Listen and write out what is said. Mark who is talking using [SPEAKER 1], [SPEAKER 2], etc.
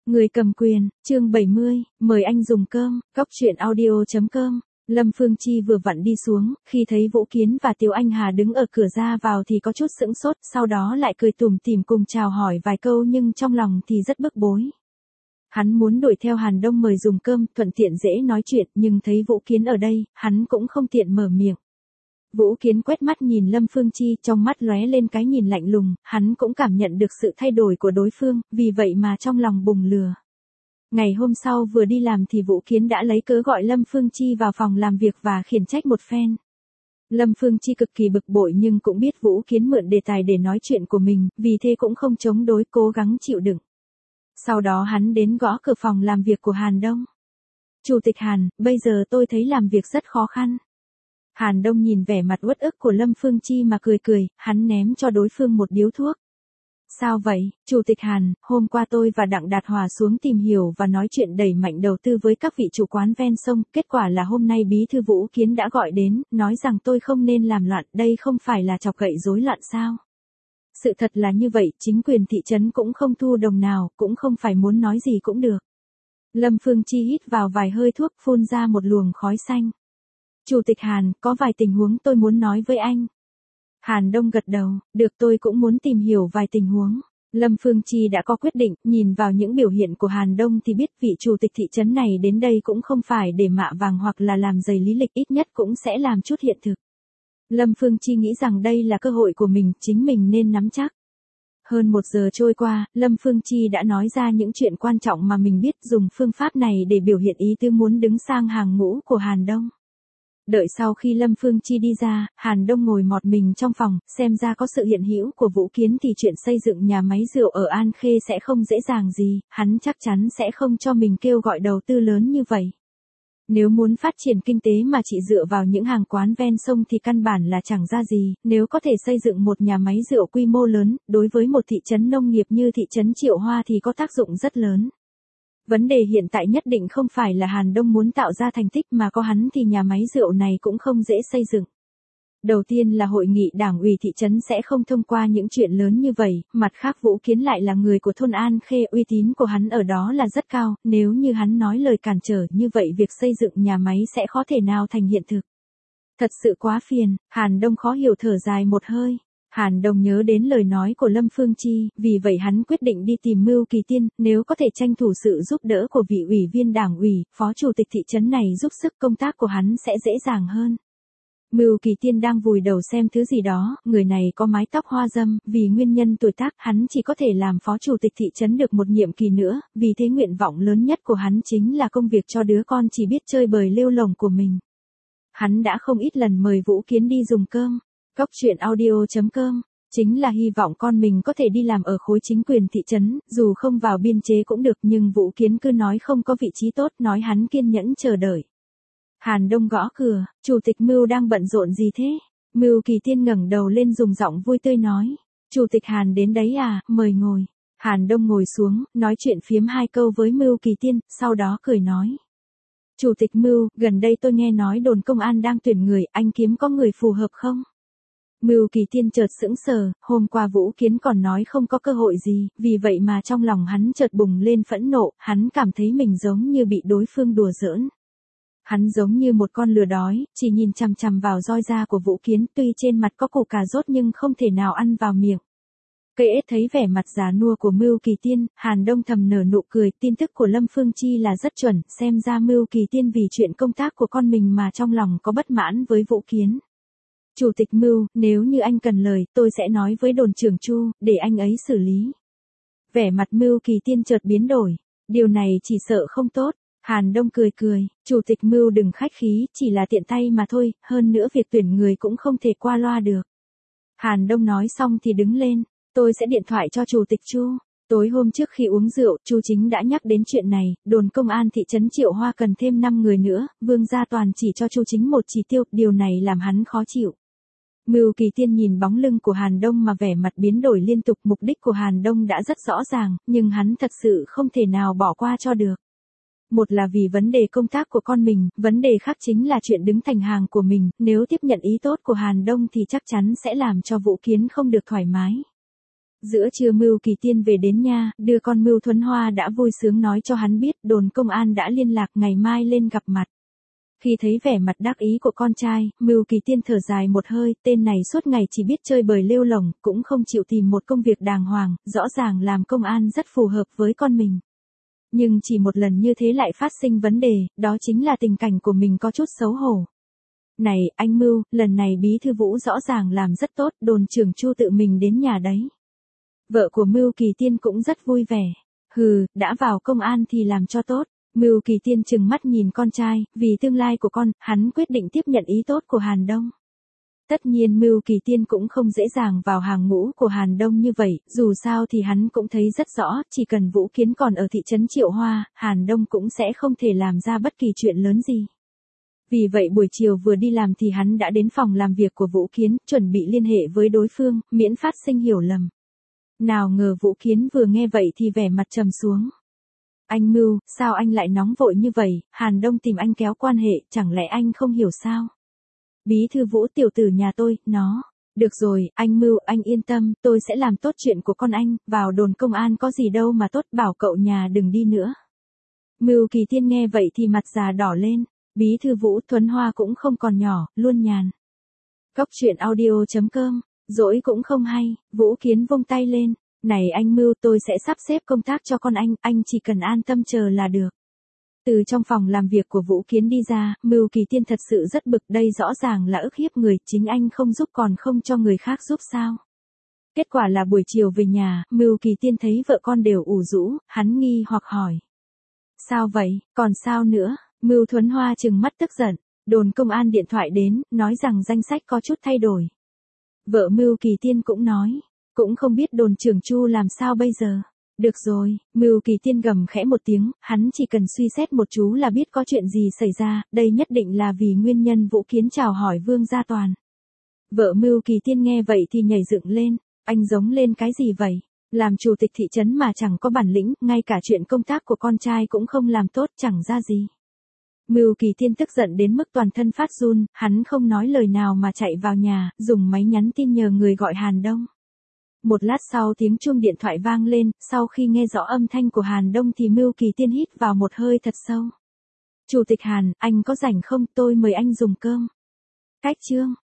[SPEAKER 1] Người cầm quyền, chương 70, mời anh dùng cơm, góc truyện audio.com. Lâm Phương Chi vừa vặn đi xuống, khi thấy Vũ Kiến và Tiêu Anh Hà đứng ở cửa ra vào thì có chút sững sốt, sau đó lại cười tủm tỉm cùng chào hỏi vài câu nhưng trong lòng thì rất bức bối. Hắn muốn đuổi theo Hàn Đông mời dùng cơm, thuận tiện dễ nói chuyện, nhưng thấy Vũ Kiến ở đây, hắn cũng không tiện mở miệng. Vũ Kiến quét mắt nhìn Lâm Phương Chi, trong mắt lóe lên cái nhìn lạnh lùng, hắn cũng cảm nhận được sự thay đổi của đối phương, vì vậy mà trong lòng bùng lửa. Ngày hôm sau vừa đi làm thì Vũ Kiến đã lấy cớ gọi Lâm Phương Chi vào phòng làm việc và khiển trách một phen. Lâm Phương Chi cực kỳ bực bội nhưng cũng biết Vũ Kiến mượn đề tài để nói chuyện của mình, vì thế cũng không chống đối, cố gắng chịu đựng. Sau đó hắn đến gõ cửa phòng làm việc của Hàn Đông. "Chủ tịch Hàn, bây giờ tôi thấy làm việc rất khó khăn." Hàn Đông nhìn vẻ mặt uất ức của Lâm Phương Chi mà cười cười, hắn ném cho đối phương một điếu thuốc. "Sao vậy, Chủ tịch Hàn, hôm qua tôi và Đặng Đạt Hòa xuống tìm hiểu và nói chuyện đẩy mạnh đầu tư với các vị chủ quán ven sông, kết quả là hôm nay bí thư Vũ Kiến đã gọi đến, nói rằng tôi không nên làm loạn, đây không phải là chọc gậy rối loạn sao? Sự thật là như vậy, chính quyền thị trấn cũng không thu đồng nào, cũng không phải muốn nói gì cũng được." Lâm Phương Chi hít vào vài hơi thuốc, phun ra một luồng khói xanh. "Chủ tịch Hàn, có vài tình huống tôi muốn nói với anh." Hàn Đông gật đầu, "Được, tôi cũng muốn tìm hiểu vài tình huống." Lâm Phương Chi đã có quyết định, nhìn vào những biểu hiện của Hàn Đông thì biết vị chủ tịch thị trấn này đến đây cũng không phải để mạ vàng hoặc là làm dày lý lịch, ít nhất cũng sẽ làm chút hiện thực. Lâm Phương Chi nghĩ rằng đây là cơ hội của mình, chính mình nên nắm chắc. Hơn 1 giờ trôi qua, Lâm Phương Chi đã nói ra những chuyện quan trọng mà mình biết, dùng phương pháp này để biểu hiện ý tứ muốn đứng sang hàng ngũ của Hàn Đông. Đợi sau khi Lâm Phương Chi đi ra, Hàn Đông ngồi một mình trong phòng, xem ra có sự hiện hữu của Vũ Kiến thì chuyện xây dựng nhà máy rượu ở An Khê sẽ không dễ dàng gì, hắn chắc chắn sẽ không cho mình kêu gọi đầu tư lớn như vậy. Nếu muốn phát triển kinh tế mà chỉ dựa vào những hàng quán ven sông thì căn bản là chẳng ra gì, nếu có thể xây dựng một nhà máy rượu quy mô lớn, đối với một thị trấn nông nghiệp như thị trấn Triệu Hoa thì có tác dụng rất lớn. Vấn đề hiện tại nhất định không phải là Hàn Đông muốn tạo ra thành tích mà có hắn thì nhà máy rượu này cũng không dễ xây dựng. Đầu tiên là hội nghị đảng ủy thị trấn sẽ không thông qua những chuyện lớn như vậy, mặt khác Vũ Kiến lại là người của thôn An Khê, uy tín của hắn ở đó là rất cao, nếu như hắn nói lời cản trở như vậy việc xây dựng nhà máy sẽ khó thể nào thành hiện thực. Thật sự quá phiền, Hàn Đông khó hiểu thở dài một hơi. Hàn Đông nhớ đến lời nói của Lâm Phương Chi, vì vậy hắn quyết định đi tìm Mưu Kỳ Tiên, nếu có thể tranh thủ sự giúp đỡ của vị ủy viên đảng ủy, phó chủ tịch thị trấn này giúp sức công tác của hắn sẽ dễ dàng hơn. Mưu Kỳ Tiên đang vùi đầu xem thứ gì đó, người này có mái tóc hoa râm, vì nguyên nhân tuổi tác hắn chỉ có thể làm phó chủ tịch thị trấn được một nhiệm kỳ nữa, vì thế nguyện vọng lớn nhất của hắn chính là công việc cho đứa con chỉ biết chơi bời lêu lổng của mình. Hắn đã không ít lần mời Vũ Kiến đi dùng cơm. Góc truyện audio.com, chính là hy vọng con mình có thể đi làm ở khối chính quyền thị trấn, dù không vào biên chế cũng được, nhưng Vũ Kiến cứ nói không có vị trí tốt, nói hắn kiên nhẫn chờ đợi. Hàn Đông gõ cửa, "Chủ tịch Mưu đang bận rộn gì thế?" Mưu Kỳ Tiên ngẩng đầu lên dùng giọng vui tươi nói, "Chủ tịch Hàn đến đấy à, mời ngồi." Hàn Đông ngồi xuống, nói chuyện phiếm 2 câu với Mưu Kỳ Tiên, sau đó cười nói. "Chủ tịch Mưu, gần đây tôi nghe nói đồn công an đang tuyển người, anh kiếm có người phù hợp không?" Mưu Kỳ Tiên chợt sững sờ, hôm qua Vũ Kiến còn nói không có cơ hội gì, vì vậy mà trong lòng hắn chợt bùng lên phẫn nộ, hắn cảm thấy mình giống như bị đối phương đùa giỡn. Hắn giống như một con lừa đói, chỉ nhìn chằm chằm vào roi da của Vũ Kiến, tuy trên mặt có củ cà rốt nhưng không thể nào ăn vào miệng. Kệ thấy vẻ mặt già nua của Mưu Kỳ Tiên, Hàn Đông thầm nở nụ cười, tin tức của Lâm Phương Chi là rất chuẩn, xem ra Mưu Kỳ Tiên vì chuyện công tác của con mình mà trong lòng có bất mãn với Vũ Kiến. "Chủ tịch Mưu, nếu như anh cần lời, tôi sẽ nói với đồn trưởng Chu, để anh ấy xử lý." Vẻ mặt Mưu Kỳ Tiên chợt biến đổi, điều này chỉ sợ không tốt. Hàn Đông cười cười, "Chủ tịch Mưu đừng khách khí, chỉ là tiện tay mà thôi, hơn nữa việc tuyển người cũng không thể qua loa được." Hàn Đông nói xong thì đứng lên, "Tôi sẽ điện thoại cho Chủ tịch Chu." Tối hôm trước khi uống rượu, Chu Chính đã nhắc đến chuyện này, đồn công an thị trấn Triệu Hoa cần thêm 5 người nữa, Vương Gia Toàn chỉ cho Chu Chính một chỉ tiêu, điều này làm hắn khó chịu. Mưu Kỳ Tiên nhìn bóng lưng của Hàn Đông mà vẻ mặt biến đổi liên tục, mục đích của Hàn Đông đã rất rõ ràng, nhưng hắn thật sự không thể nào bỏ qua cho được. Một là vì vấn đề công tác của con mình, vấn đề khác chính là chuyện đứng thành hàng của mình, nếu tiếp nhận ý tốt của Hàn Đông thì chắc chắn sẽ làm cho Vũ Kiến không được thoải mái. Giữa trưa Mưu Kỳ Tiên về đến nhà, đưa con Mưu Thuấn Hoa đã vui sướng nói cho hắn biết đồn công an đã liên lạc ngày mai lên gặp mặt. Khi thấy vẻ mặt đắc ý của con trai, Mưu Kỳ Tiên thở dài một hơi, tên này suốt ngày chỉ biết chơi bời lêu lổng, cũng không chịu tìm một công việc đàng hoàng, rõ ràng làm công an rất phù hợp với con mình. Nhưng chỉ một lần như thế lại phát sinh vấn đề, đó chính là tình cảnh của mình có chút xấu hổ. Này, anh Mưu, lần này bí thư Vũ rõ ràng làm rất tốt, đồn trưởng Chu tự mình đến nhà đấy. Vợ của Mưu Kỳ Tiên cũng rất vui vẻ. Hừ, đã vào công an thì làm cho tốt. Mưu Kỳ Tiên trừng mắt nhìn con trai, vì tương lai của con, hắn quyết định tiếp nhận ý tốt của Hàn Đông. Tất nhiên Mưu Kỳ Tiên cũng không dễ dàng vào hàng ngũ của Hàn Đông như vậy, dù sao thì hắn cũng thấy rất rõ, chỉ cần Vũ Kiến còn ở thị trấn Triệu Hoa, Hàn Đông cũng sẽ không thể làm ra bất kỳ chuyện lớn gì. Vì vậy buổi chiều vừa đi làm thì hắn đã đến phòng làm việc của Vũ Kiến, chuẩn bị liên hệ với đối phương, miễn phát sinh hiểu lầm. Nào ngờ Vũ Kiến vừa nghe vậy thì vẻ mặt trầm xuống. Anh Mưu, sao anh lại nóng vội như vậy, Hàn Đông tìm anh kéo quan hệ, chẳng lẽ anh không hiểu sao? Bí thư Vũ tiểu tử nhà tôi, nó. Được rồi, anh Mưu, anh yên tâm, tôi sẽ làm tốt chuyện của con anh, vào đồn công an có gì đâu mà tốt, bảo cậu nhà đừng đi nữa. Mưu Kỳ Tiên nghe vậy thì mặt già đỏ lên, bí thư Vũ Thuấn Hoa cũng không còn nhỏ, luôn nhàn. Cóc truyện audio.com, dỗi cũng không hay, Vũ Kiến vung tay lên, này anh Mưu tôi sẽ sắp xếp công tác cho con anh chỉ cần an tâm chờ là được. Từ trong phòng làm việc của Vũ Kiến đi ra, Mưu Kỳ Tiên thật sự rất bực, đây rõ ràng là ức hiếp người, chính anh không giúp còn không cho người khác giúp sao. Kết quả là buổi chiều về nhà, Mưu Kỳ Tiên thấy vợ con đều ủ rũ, hắn nghi hoặc hỏi. Sao vậy, còn sao nữa, Mưu Thuấn Hoa trừng mắt tức giận, đồn công an điện thoại đến, nói rằng danh sách có chút thay đổi. Vợ Mưu Kỳ Tiên cũng nói, cũng không biết đồn trưởng Chu làm sao bây giờ. Được rồi, Mưu Kỳ Tiên gầm khẽ một tiếng, hắn chỉ cần suy xét một chú là biết có chuyện gì xảy ra, đây nhất định là vì nguyên nhân Vũ Kiến chào hỏi Vương Gia Toàn. Vợ Mưu Kỳ Tiên nghe vậy thì nhảy dựng lên, anh giống lên cái gì vậy? Làm chủ tịch thị trấn mà chẳng có bản lĩnh, ngay cả chuyện công tác của con trai cũng không làm tốt chẳng ra gì. Mưu Kỳ Tiên tức giận đến mức toàn thân phát run, hắn không nói lời nào mà chạy vào nhà, dùng máy nhắn tin nhờ người gọi Hàn Đông. Một lát sau tiếng chuông điện thoại vang lên, sau khi nghe rõ âm thanh của Hàn Đông thì Mưu Kỳ Tiên hít vào một hơi thật sâu. Chủ tịch Hàn, anh có rảnh không, tôi mời anh dùng cơm. Cách chương.